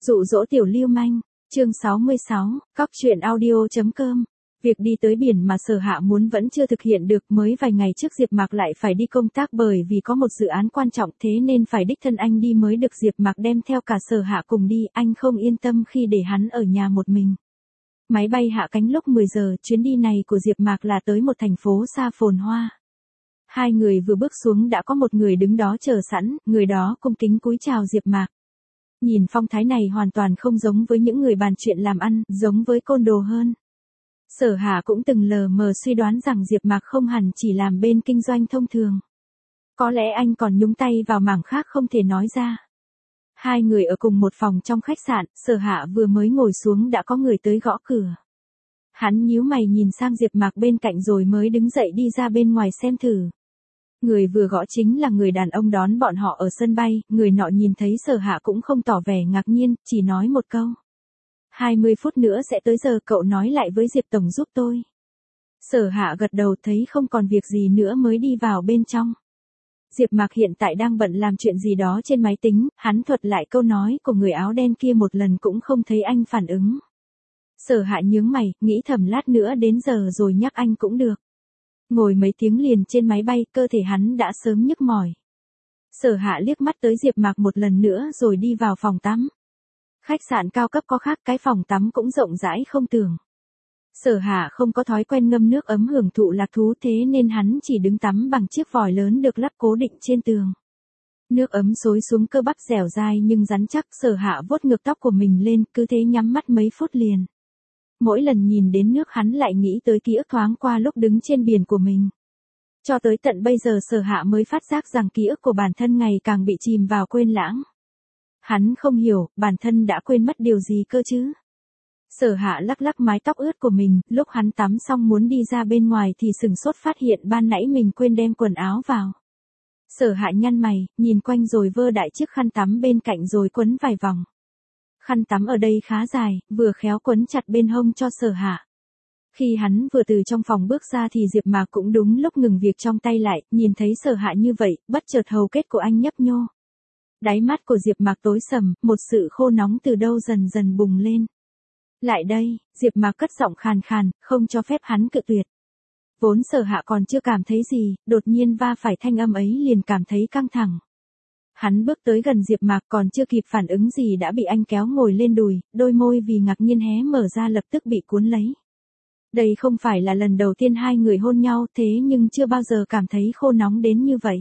Dụ dỗ tiểu lưu manh, chương 66, cóc truyện audio.com. Việc đi tới biển mà Sở Hạ muốn vẫn chưa thực hiện được, mới vài ngày trước Diệp Mạc lại phải đi công tác bởi vì có một dự án quan trọng, thế nên phải đích thân anh đi mới được. Diệp Mạc đem theo cả Sở Hạ cùng đi, anh không yên tâm khi để hắn ở nhà một mình. Máy bay hạ cánh lúc 10 giờ, chuyến đi này của Diệp Mạc là tới một thành phố xa phồn hoa. Hai người vừa bước xuống đã có một người đứng đó chờ sẵn, người đó cung kính cúi chào Diệp Mạc. Nhìn phong thái này hoàn toàn không giống với những người bàn chuyện làm ăn, giống với côn đồ hơn. Sở Hạ cũng từng lờ mờ suy đoán rằng Diệp Mạc không hẳn chỉ làm bên kinh doanh thông thường. Có lẽ anh còn nhúng tay vào mảng khác không thể nói ra. Hai người ở cùng một phòng trong khách sạn, Sở Hạ vừa mới ngồi xuống đã có người tới gõ cửa. Hắn nhíu mày nhìn sang Diệp Mạc bên cạnh rồi mới đứng dậy đi ra bên ngoài xem thử. Người vừa gõ chính là người đàn ông đón bọn họ ở sân bay, người nọ nhìn thấy Sở Hạ cũng không tỏ vẻ ngạc nhiên, chỉ nói một câu. 20 phút nữa sẽ tới giờ, cậu nói lại với Diệp Tổng giúp tôi. Sở Hạ gật đầu, thấy không còn việc gì nữa mới đi vào bên trong. Diệp Mạc hiện tại đang bận làm chuyện gì đó trên máy tính, hắn thuật lại câu nói của người áo đen kia một lần cũng không thấy anh phản ứng. Sở Hạ nhướng mày, nghĩ thầm lát nữa đến giờ rồi nhắc anh cũng được. Ngồi mấy tiếng liền trên máy bay, cơ thể hắn đã sớm nhức mỏi. Sở Hạ liếc mắt tới Diệp Mạc một lần nữa rồi đi vào phòng tắm. Khách sạn cao cấp có khác, cái phòng tắm cũng rộng rãi không tưởng. Sở Hạ không có thói quen ngâm nước ấm hưởng thụ lạc thú, thế nên hắn chỉ đứng tắm bằng chiếc vòi lớn được lắp cố định trên tường. Nước ấm xối xuống cơ bắp dẻo dai nhưng rắn chắc. Sở Hạ vuốt ngược tóc của mình lên, cứ thế nhắm mắt mấy phút liền. Mỗi lần nhìn đến nước hắn lại nghĩ tới ký ức thoáng qua lúc đứng trên biển của mình. Cho tới tận bây giờ Sở Hạ mới phát giác rằng ký ức của bản thân ngày càng bị chìm vào quên lãng. Hắn không hiểu, bản thân đã quên mất điều gì cơ chứ? Sở Hạ lắc lắc mái tóc ướt của mình, lúc hắn tắm xong muốn đi ra bên ngoài thì sửng sốt phát hiện ban nãy mình quên đem quần áo vào. Sở Hạ nhăn mày, nhìn quanh rồi vơ đại chiếc khăn tắm bên cạnh rồi quấn vài vòng. Khăn tắm ở đây khá dài, vừa khéo quấn chặt bên hông cho Sở Hạ. Khi hắn vừa từ trong phòng bước ra thì Diệp Mạc cũng đúng lúc ngừng việc trong tay lại, nhìn thấy Sở Hạ như vậy, bất chợt hầu kết của anh nhấp nhô. Đáy mắt của Diệp Mạc tối sầm, một sự khô nóng từ đâu dần dần bùng lên. Lại đây, Diệp Mạc cất giọng khàn khàn, không cho phép hắn cự tuyệt. Vốn Sở Hạ còn chưa cảm thấy gì, đột nhiên va phải thanh âm ấy liền cảm thấy căng thẳng. Hắn bước tới gần Diệp Mạc, còn chưa kịp phản ứng gì đã bị anh kéo ngồi lên đùi, đôi môi vì ngạc nhiên hé mở ra lập tức bị cuốn lấy. Đây không phải là lần đầu tiên hai người hôn nhau, thế nhưng chưa bao giờ cảm thấy khô nóng đến như vậy.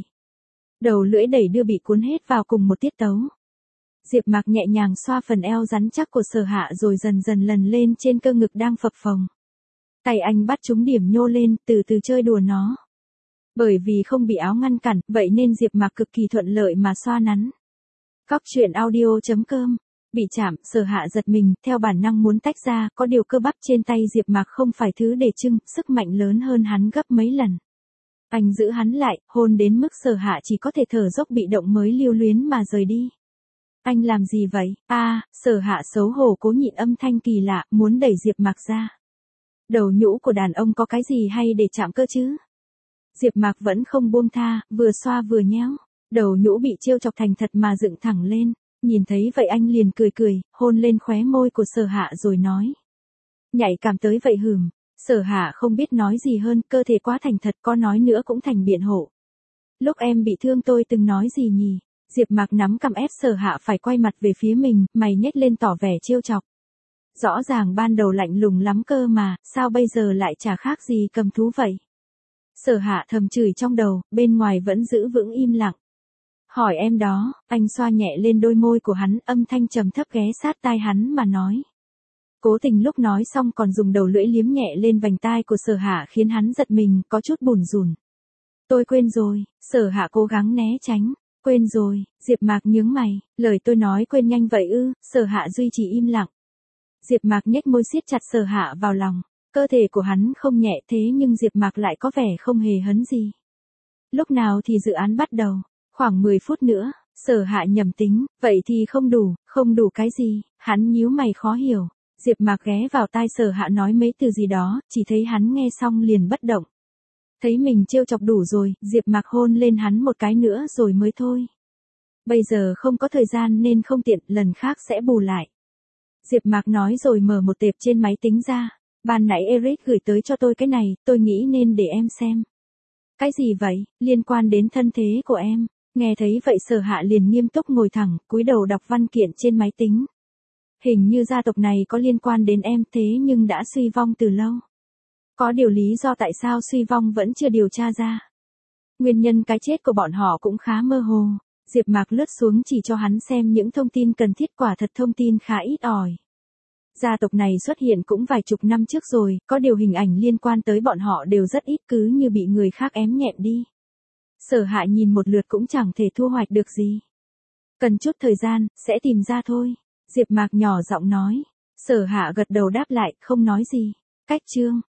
Đầu lưỡi đẩy đưa bị cuốn hết vào cùng một tiết tấu. Diệp Mạc nhẹ nhàng xoa phần eo rắn chắc của Sở Hạ rồi dần dần lần lên trên cơ ngực đang phập phồng. Tay anh bắt chúng điểm nhô lên, từ từ chơi đùa nó. Bởi vì không bị áo ngăn cản, vậy nên Diệp Mạc cực kỳ thuận lợi mà xoa nắn. Cóc truyện audio.com. Bị chạm, Sở Hạ giật mình, theo bản năng muốn tách ra, có điều cơ bắp trên tay Diệp Mạc không phải thứ để trưng, sức mạnh lớn hơn hắn gấp mấy lần. Anh giữ hắn lại, hôn đến mức Sở Hạ chỉ có thể thở dốc bị động mới lưu luyến mà rời đi. Anh làm gì vậy? Sở Hạ xấu hổ cố nhịn âm thanh kỳ lạ, muốn đẩy Diệp Mạc ra. Đầu nhũ của đàn ông có cái gì hay để chạm cơ chứ? Diệp Mạc vẫn không buông tha, vừa xoa vừa nhéo. Đầu nhũ bị trêu chọc thành thật mà dựng thẳng lên. Nhìn thấy vậy anh liền cười cười, hôn lên khóe môi của Sở Hạ rồi nói. Nhạy cảm tới vậy hửm. Sở Hạ không biết nói gì hơn, cơ thể quá thành thật, có nói nữa cũng thành biện hộ. Lúc em bị thương tôi từng nói gì nhỉ? Diệp Mạc nắm cằm ép Sở Hạ phải quay mặt về phía mình, mày nhếch lên tỏ vẻ trêu chọc. Rõ ràng ban đầu lạnh lùng lắm cơ mà, sao bây giờ lại chả khác gì cầm thú vậy? Sở Hạ thầm chửi trong đầu, bên ngoài vẫn giữ vững im lặng. Hỏi em đó, anh xoa nhẹ lên đôi môi của hắn, âm thanh trầm thấp ghé sát tai hắn mà nói. Cố tình lúc nói xong còn dùng đầu lưỡi liếm nhẹ lên vành tai của Sở Hạ khiến hắn giật mình, có chút bủn rủn. Tôi quên rồi. Sở Hạ cố gắng né tránh. Quên rồi. Diệp Mạc nhướng mày, lời tôi nói quên nhanh vậy ư? Sở Hạ duy trì im lặng. Diệp Mạc nhếch môi siết chặt Sở Hạ vào lòng. Cơ thể của hắn không nhẹ thế nhưng Diệp Mạc lại có vẻ không hề hấn gì. Lúc nào thì dự án bắt đầu? Khoảng 10 phút nữa. Sở Hạ nhẩm tính, vậy thì không đủ cái gì? Hắn nhíu mày khó hiểu. Diệp Mạc ghé vào tai Sở Hạ nói mấy từ gì đó, chỉ thấy hắn nghe xong liền bất động. Thấy mình trêu chọc đủ rồi, Diệp Mạc hôn lên hắn một cái nữa rồi mới thôi. Bây giờ không có thời gian nên không tiện, lần khác sẽ bù lại. Diệp Mạc nói rồi mở một tệp trên máy tính ra. Ban nãy Eric gửi tới cho tôi cái này, tôi nghĩ nên để em xem. Cái gì vậy? Liên quan đến thân thế của em. Nghe thấy vậy Sở Hạ liền nghiêm túc ngồi thẳng, cúi đầu đọc văn kiện trên máy tính. Hình như gia tộc này có liên quan đến em thế nhưng đã suy vong từ lâu. Có điều lý do tại sao suy vong vẫn chưa điều tra ra. Nguyên nhân cái chết của bọn họ cũng khá mơ hồ. Diệp Mạc lướt xuống chỉ cho hắn xem những thông tin cần thiết, quả thật thông tin khá ít ỏi. Gia tộc này xuất hiện cũng vài chục năm trước rồi, có điều hình ảnh liên quan tới bọn họ đều rất ít, cứ như bị người khác ém nhẹm đi. Sở Hạ nhìn một lượt cũng chẳng thể thu hoạch được gì. Cần chút thời gian, sẽ tìm ra thôi. Diệp Mạc nhỏ giọng nói. Sở Hạ gật đầu đáp lại, không nói gì. Cách chương